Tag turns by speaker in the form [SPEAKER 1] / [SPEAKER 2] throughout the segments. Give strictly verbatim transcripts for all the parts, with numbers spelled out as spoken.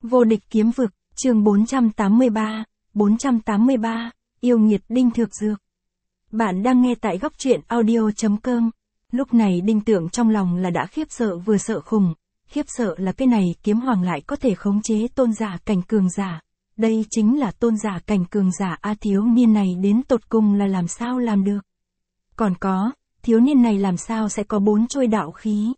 [SPEAKER 1] Vô địch kiếm vực, chương bốn trăm tám mươi ba, bốn trăm tám mươi ba, yêu nghiệt Đinh Thược Dược. Bạn đang nghe tại góc truyện audio.com. Lúc này Đinh Tượng trong lòng là đã khiếp sợ vừa sợ khủng, khiếp sợ là cái này kiếm hoàng lại có thể khống chế tôn giả cảnh cường giả. Đây chính là tôn giả cảnh cường giả A, thiếu niên này đến tột cùng là làm sao làm được. Còn có, thiếu niên này làm sao sẽ có bốn trôi đạo khí.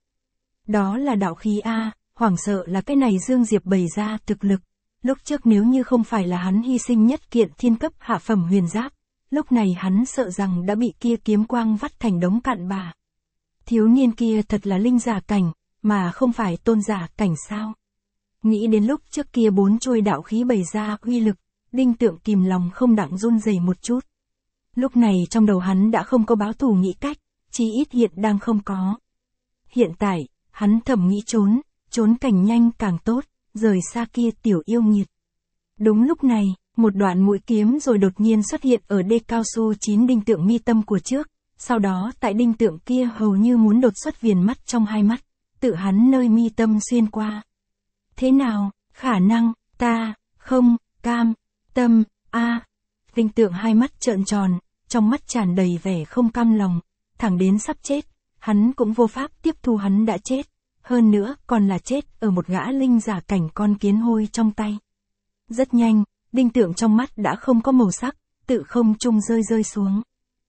[SPEAKER 1] Đó là đạo khí A, hoảng sợ là cái này Dương Diệp bày ra thực lực. Lúc trước nếu như không phải là hắn hy sinh nhất kiện thiên cấp hạ phẩm huyền giáp, lúc này hắn sợ rằng đã bị kia kiếm quang vắt thành đống cặn bã. Thiếu niên kia thật là linh giả cảnh, mà không phải tôn giả cảnh sao. Nghĩ đến lúc trước kia bốn trôi đạo khí bày ra uy lực, Đinh Tượng kìm lòng không đặng run rẩy một chút. Lúc này trong đầu hắn đã không có báo thù nghĩ cách, chí ít hiện đang không có. Hiện tại, hắn thầm nghĩ trốn, trốn cảnh nhanh càng tốt, rời xa kia tiểu yêu nghiệt. Đúng lúc này, một đoạn mũi kiếm rồi đột nhiên xuất hiện ở đê cao su chín Đinh Tượng mi tâm của trước, sau đó tại Đinh Tượng kia hầu như muốn đột xuất viền mắt trong hai mắt, tự hắn nơi mi tâm xuyên qua. Thế nào, khả năng, ta, không, cam, tâm, a. Đinh Tượng hai mắt trợn tròn, trong mắt tràn đầy vẻ không cam lòng, thẳng đến sắp chết, hắn cũng vô pháp tiếp thu hắn đã chết, hơn nữa còn là chết ở một gã linh giả cảnh con kiến hôi trong tay. Rất nhanh, Đinh Tượng trong mắt đã không có màu sắc, tự không trung rơi rơi xuống.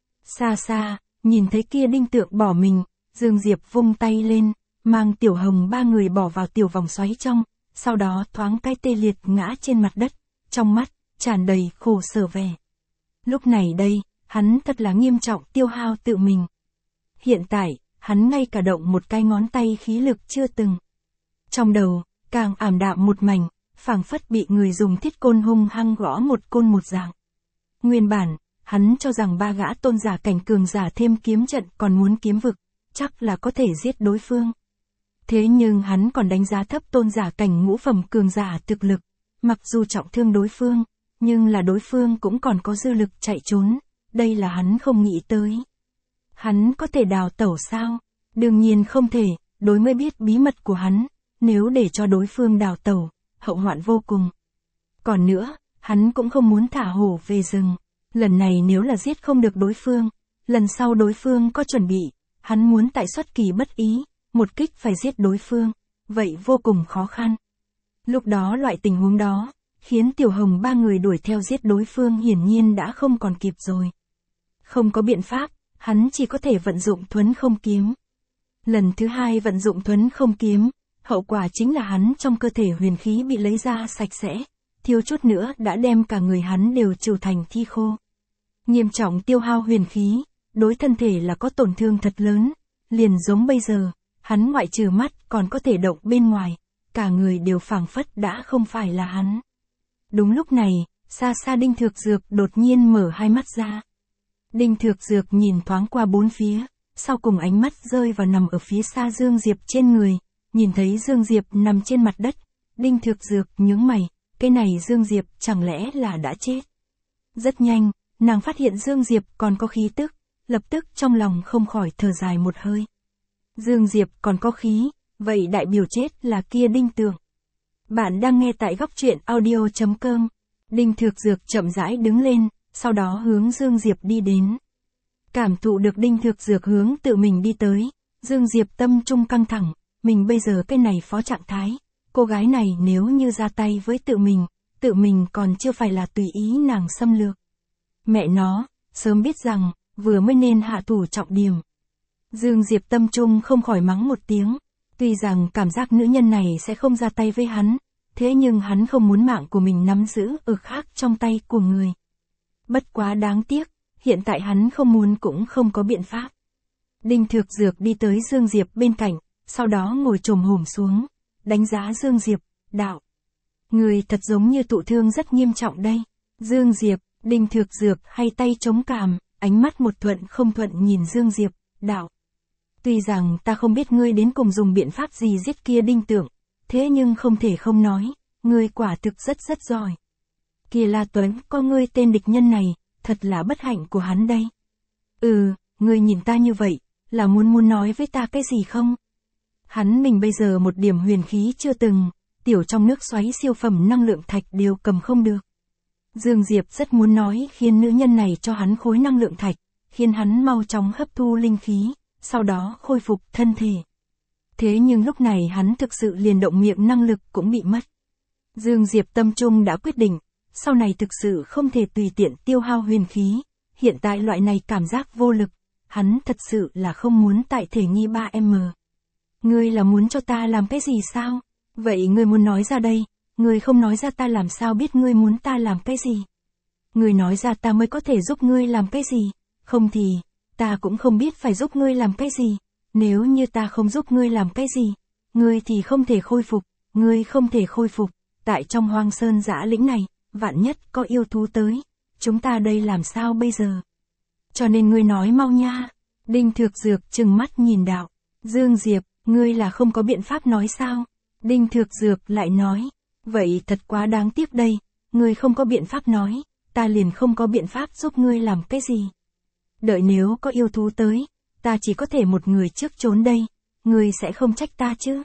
[SPEAKER 1] Xa xa, nhìn thấy kia Đinh Tượng bỏ mình, Dương Diệp vung tay lên, mang Tiểu Hồng ba người bỏ vào tiểu vòng xoáy trong, sau đó thoáng cái tê liệt ngã trên mặt đất, trong mắt tràn đầy khổ sở vẻ. Lúc này đây, hắn thật là nghiêm trọng tiêu hao tự mình. Hiện tại, hắn ngay cả động một cái ngón tay khí lực chưa từng. Trong đầu, càng ảm đạm một mảnh, phảng phất bị người dùng thiết côn hung hăng gõ một côn một dạng. Nguyên bản, hắn cho rằng ba gã tôn giả cảnh cường giả thêm kiếm trận còn muốn kiếm vực, chắc là có thể giết đối phương. Thế nhưng hắn còn đánh giá thấp tôn giả cảnh ngũ phẩm cường giả thực lực, mặc dù trọng thương đối phương, nhưng là đối phương cũng còn có dư lực chạy trốn, đây là hắn không nghĩ tới. Hắn có thể đào tẩu sao? Đương nhiên không thể, đối mới biết bí mật của hắn, nếu để cho đối phương đào tẩu, hậu hoạn vô cùng. Còn nữa, hắn cũng không muốn thả hổ về rừng, lần này nếu là giết không được đối phương, lần sau đối phương có chuẩn bị, hắn muốn tại xuất kỳ bất ý, một kích phải giết đối phương, vậy vô cùng khó khăn. Lúc đó loại tình huống đó, khiến Tiểu Hồng ba người đuổi theo giết đối phương hiển nhiên đã không còn kịp rồi. Không có biện pháp, hắn chỉ có thể vận dụng thuấn không kiếm. Lần thứ hai vận dụng thuấn không kiếm, hậu quả chính là hắn trong cơ thể huyền khí bị lấy ra sạch sẽ, thiếu chút nữa đã đem cả người hắn đều trừ thành thi khô. Nghiêm trọng tiêu hao huyền khí, đối thân thể là có tổn thương thật lớn, liền giống bây giờ, hắn ngoại trừ mắt còn có thể động bên ngoài, cả người đều phảng phất đã không phải là hắn. Đúng lúc này, xa xa Đinh Thược Dược đột nhiên mở hai mắt ra. Đinh Thược Dược nhìn thoáng qua bốn phía, sau cùng ánh mắt rơi vào nằm ở phía xa Dương Diệp trên người, nhìn thấy Dương Diệp nằm trên mặt đất, Đinh Thược Dược nhướng mày, cái này Dương Diệp chẳng lẽ là đã chết. Rất nhanh, nàng phát hiện Dương Diệp còn có khí tức, lập tức trong lòng không khỏi thở dài một hơi. Dương Diệp còn có khí, vậy đại biểu chết là kia Đinh Tượng. Bạn đang nghe tại góc truyện audio.com. Đinh Thược Dược chậm rãi đứng lên, sau đó hướng Dương Diệp đi đến. Cảm thụ được Đinh Thược Dược hướng tự mình đi tới, Dương Diệp tâm trung căng thẳng, mình bây giờ cái này phó trạng thái, cô gái này nếu như ra tay với tự mình, tự mình còn chưa phải là tùy ý nàng xâm lược. Mẹ nó, sớm biết rằng, vừa mới nên hạ thủ trọng điểm. Dương Diệp tâm trung không khỏi mắng một tiếng, tuy rằng cảm giác nữ nhân này sẽ không ra tay với hắn, thế nhưng hắn không muốn mạng của mình nắm giữ ở khác trong tay của người. Bất quá đáng tiếc, hiện tại hắn không muốn cũng không có biện pháp. Đinh Thược Dược đi tới Dương Diệp bên cạnh, sau đó ngồi chồm hổm xuống, đánh giá Dương Diệp, đạo. Người thật giống như tụ thương rất nghiêm trọng đây. Dương Diệp, Đinh Thược Dược hay tay chống cằm, ánh mắt một thuận không thuận nhìn Dương Diệp, đạo. Tuy rằng ta không biết ngươi đến cùng dùng biện pháp gì giết kia Đinh Tượng, thế nhưng không thể không nói, ngươi quả thực rất rất giỏi. Kia La Tuấn có ngươi tên địch nhân này, thật là bất hạnh của hắn đây. Ừ, ngươi nhìn ta như vậy, là muốn muốn nói với ta cái gì không? Hắn mình bây giờ một điểm huyền khí chưa từng, tiểu trong nước xoáy siêu phẩm năng lượng thạch đều cầm không được. Dương Diệp rất muốn nói khiến nữ nhân này cho hắn khối năng lượng thạch, khiến hắn mau chóng hấp thu linh khí, sau đó khôi phục thân thể. Thế nhưng lúc này hắn thực sự liền động miệng năng lực cũng bị mất. Dương Diệp tâm trung đã quyết định, sau này thực sự không thể tùy tiện tiêu hao huyền khí, hiện tại loại này cảm giác vô lực, hắn thật sự là không muốn tại thể nghi ba em. Ngươi là muốn cho ta làm cái gì sao? Vậy ngươi muốn nói ra đây, ngươi không nói ra ta làm sao biết ngươi muốn ta làm cái gì? Ngươi nói ra ta mới có thể giúp ngươi làm cái gì, không thì, ta cũng không biết phải giúp ngươi làm cái gì. Nếu như ta không giúp ngươi làm cái gì, ngươi thì không thể khôi phục, ngươi không thể khôi phục, tại trong hoang sơn dã lĩnh này, vạn nhất có yêu thú tới, chúng ta đây làm sao bây giờ? Cho nên ngươi nói mau nha. Đinh Thược Dược trừng mắt nhìn đạo. Dương Diệp, ngươi là không có biện pháp nói sao? Đinh Thược Dược lại nói, vậy thật quá đáng tiếc đây, ngươi không có biện pháp nói, ta liền không có biện pháp giúp ngươi làm cái gì. Đợi nếu có yêu thú tới, ta chỉ có thể một người trước trốn đây, ngươi sẽ không trách ta chứ?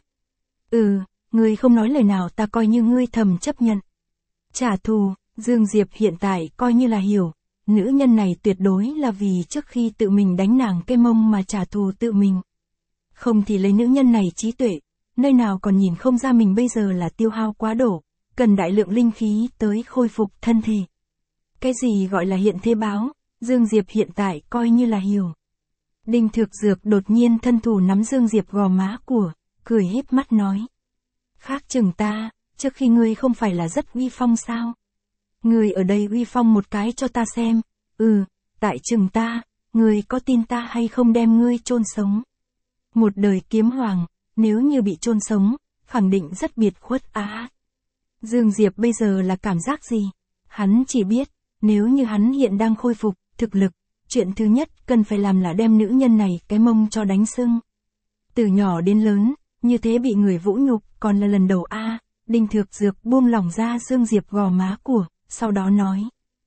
[SPEAKER 1] Ừ, ngươi không nói lời nào ta coi như ngươi thầm chấp nhận. Trả thù, Dương Diệp hiện tại coi như là hiểu, nữ nhân này tuyệt đối là vì trước khi tự mình đánh nàng cái mông mà trả thù tự mình. Không thì lấy nữ nhân này trí tuệ, nơi nào còn nhìn không ra mình bây giờ là tiêu hao quá đổ, cần đại lượng linh khí tới khôi phục thân thể. Cái gì gọi là hiện thế báo, Dương Diệp hiện tại coi như là hiểu. Đinh Thược Dược đột nhiên thân thủ nắm Dương Diệp gò má của, cười híp mắt nói. Khác chừng ta, trước khi ngươi không phải là rất uy phong sao? Ngươi ở đây uy phong một cái cho ta xem, ừ, tại chừng ta, ngươi có tin ta hay không đem ngươi chôn sống? Một đời kiếm hoàng, nếu như bị chôn sống, khẳng định rất biệt khuất á. Dương Diệp bây giờ là cảm giác gì? Hắn chỉ biết, nếu như hắn hiện đang khôi phục, thực lực, chuyện thứ nhất cần phải làm là đem nữ nhân này cái mông cho đánh sưng. Từ nhỏ đến lớn, như thế bị người vũ nhục, còn là lần đầu a. Đinh Thược Dược buông lỏng ra Dương Diệp gò má của, sau đó nói.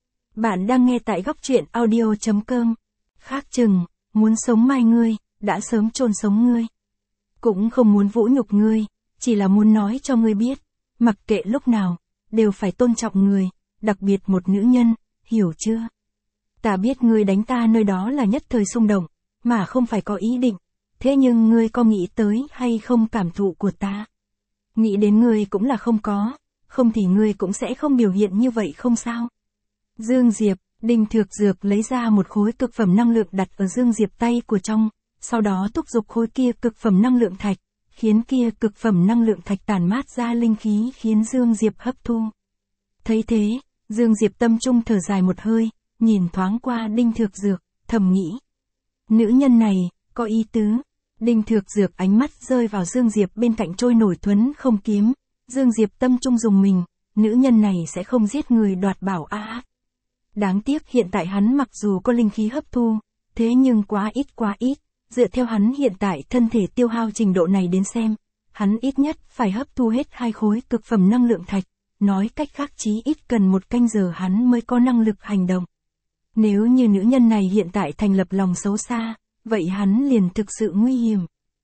[SPEAKER 1] Bạn đang nghe tại góc truyện audio chấm com. Khác chừng, muốn sống mai ngươi, đã sớm chôn sống ngươi. Cũng không muốn vũ nhục ngươi, chỉ là muốn nói cho ngươi biết, mặc kệ lúc nào, đều phải tôn trọng người, đặc biệt một nữ nhân, hiểu chưa? Ta biết ngươi đánh ta nơi đó là nhất thời xung động, mà không phải có ý định, thế nhưng ngươi có nghĩ tới hay không cảm thụ của ta? Nghĩ đến ngươi cũng là không có, không thì ngươi cũng sẽ không biểu hiện như vậy không sao? Dương Diệp, Đinh Thược Dược lấy ra một khối cực phẩm năng lượng đặt ở Dương Diệp tay của trong, sau đó thúc giục khối kia cực phẩm năng lượng thạch, khiến kia cực phẩm năng lượng thạch tản mát ra linh khí khiến Dương Diệp hấp thu. Thấy thế, Dương Diệp tâm trung thở dài một hơi, nhìn thoáng qua Đinh Thược Dược, thầm nghĩ. Nữ nhân này, có ý tứ. Đinh Thược Dược ánh mắt rơi vào Dương Diệp bên cạnh trôi nổi thuấn không kiếm. Dương Diệp tâm trung dùng mình, nữ nhân này sẽ không giết người đoạt bảo a. Đáng tiếc hiện tại hắn mặc dù có linh khí hấp thu, thế nhưng quá ít quá ít, dựa theo hắn hiện tại thân thể tiêu hao trình độ này đến xem, hắn ít nhất phải hấp thu hết hai khối cực phẩm năng lượng thạch, nói cách khác chí ít cần một canh giờ hắn mới có năng lực hành động. Nếu như nữ nhân này hiện tại thành lập lòng xấu xa, vậy hắn liền thực sự nguy hiểm.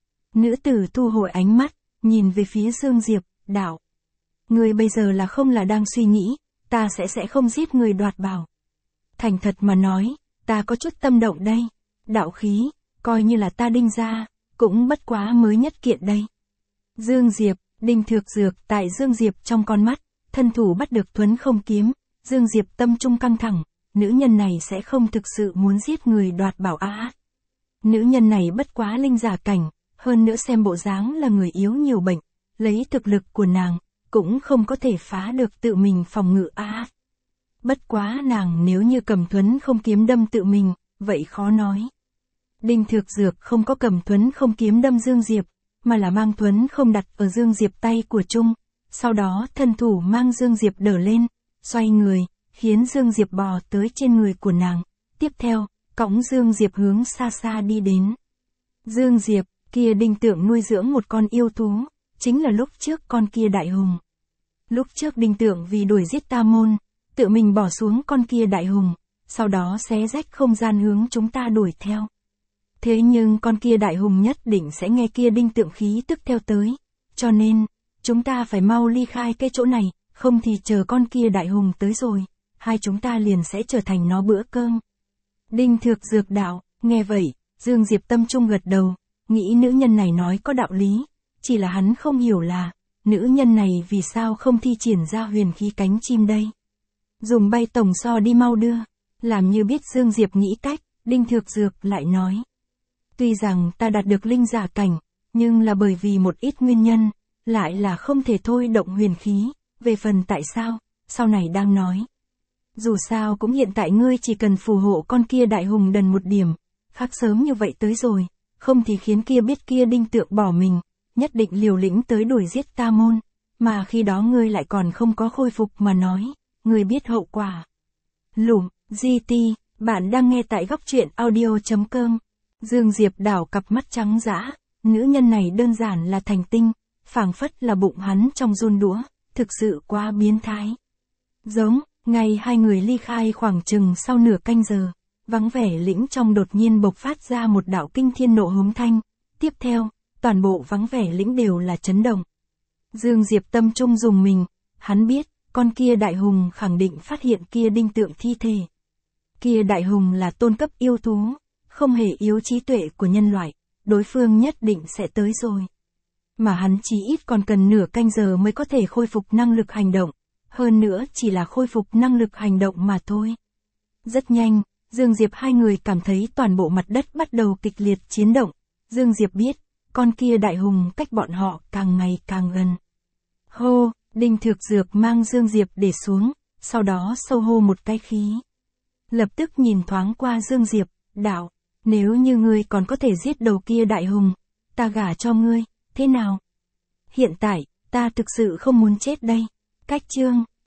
[SPEAKER 1] Nữ tử thu hồi ánh mắt, nhìn về phía Dương Diệp, đạo. Người bây giờ là không là đang suy nghĩ, ta sẽ sẽ không giết người đoạt bảo. Thành thật mà nói, ta có chút tâm động đây. Đạo khí, coi như là ta Đinh ra, cũng bất quá mới nhất kiện đây. Dương Diệp, Đinh Thược Dược tại Dương Diệp trong con mắt, thân thủ bắt được thuấn không kiếm, Dương Diệp tâm trung căng thẳng, nữ nhân này sẽ không thực sự muốn giết người đoạt bảo á. Nữ nhân này bất quá linh giả cảnh, hơn nữa xem bộ dáng là người yếu nhiều bệnh, lấy thực lực của nàng, cũng không có thể phá được tự mình phòng ngự á. Bất quá nàng nếu như cầm thuấn không kiếm đâm tự mình, vậy khó nói. Đinh Thược Dược không có cầm thuấn không kiếm đâm Dương Diệp, mà là mang thuấn không đặt ở Dương Diệp tay của Trung, sau đó thân thủ mang Dương Diệp đỡ lên, xoay người, khiến Dương Diệp bò tới trên người của nàng, tiếp theo, cõng Dương Diệp hướng xa xa đi đến. Dương Diệp, kia Đinh Tượng nuôi dưỡng một con yêu thú, chính là lúc trước con kia đại hùng. Lúc trước Đinh Tượng vì đuổi giết Ta Môn, tự mình bỏ xuống con kia đại hùng, sau đó xé rách không gian hướng chúng ta đuổi theo. Thế nhưng con kia đại hùng nhất định sẽ nghe kia Đinh Tượng khí tức theo tới, cho nên, Chúng ta phải mau ly khai cái chỗ này, không thì chờ con kia đại hùng tới rồi, hai chúng ta liền sẽ trở thành nó bữa cơm. Đinh Thược Dược đạo, nghe vậy, Dương Diệp tâm trung gật đầu, nghĩ nữ nhân này nói có đạo lý, chỉ là hắn không hiểu là, nữ nhân này vì sao không thi triển ra huyền khí cánh chim đây. Dùng bay tổng so đi mau đưa, làm như biết Dương Diệp nghĩ cách, Đinh Thược Dược lại nói. Tuy rằng ta đạt được linh giả cảnh, nhưng là bởi vì một ít nguyên nhân, lại là không thể thôi động huyền khí, về phần tại sao, sau này đang nói. Dù sao cũng hiện tại ngươi chỉ cần phù hộ con kia đại hùng đần một điểm, khác sớm như vậy tới rồi, không thì khiến kia biết kia Đinh Tượng bỏ mình, nhất định liều lĩnh tới đuổi giết ta môn, mà khi đó ngươi lại còn không có khôi phục mà nói, ngươi biết hậu quả. Lùm, giê tê, bạn đang nghe tại góc truyện audio.com. Dương Diệp đảo cặp mắt trắng dã, nữ nhân này đơn giản là thành tinh, phảng phất là bụng hắn trong run đũa, thực sự quá biến thái. Giống, ngày hai người ly khai khoảng chừng sau nửa canh giờ, vắng vẻ lĩnh trong đột nhiên bộc phát ra một đạo kinh thiên nộ hống thanh, tiếp theo, toàn bộ vắng vẻ lĩnh đều là chấn động. Dương Diệp tâm trung dùng mình, hắn biết, con kia đại hùng khẳng định phát hiện kia Đinh Tượng thi thể. Kia đại hùng là tôn cấp yêu thú, không hề yếu trí tuệ của nhân loại, đối phương nhất định sẽ tới rồi. Mà hắn chỉ ít còn cần nửa canh giờ mới có thể khôi phục năng lực hành động, hơn nữa chỉ là khôi phục năng lực hành động mà thôi. Rất nhanh, Dương Diệp hai người cảm thấy toàn bộ mặt đất bắt đầu kịch liệt chiến động, Dương Diệp biết, con kia đại hùng cách bọn họ càng ngày càng gần. Hô, Đinh Thược Dược mang Dương Diệp để xuống, sau đó sâu hô một cái khí. Lập tức nhìn thoáng qua Dương Diệp, đạo, nếu như ngươi còn có thể giết đầu kia đại hùng, ta gả cho ngươi, thế nào? Hiện tại, ta thực sự không muốn chết đây. Cách chương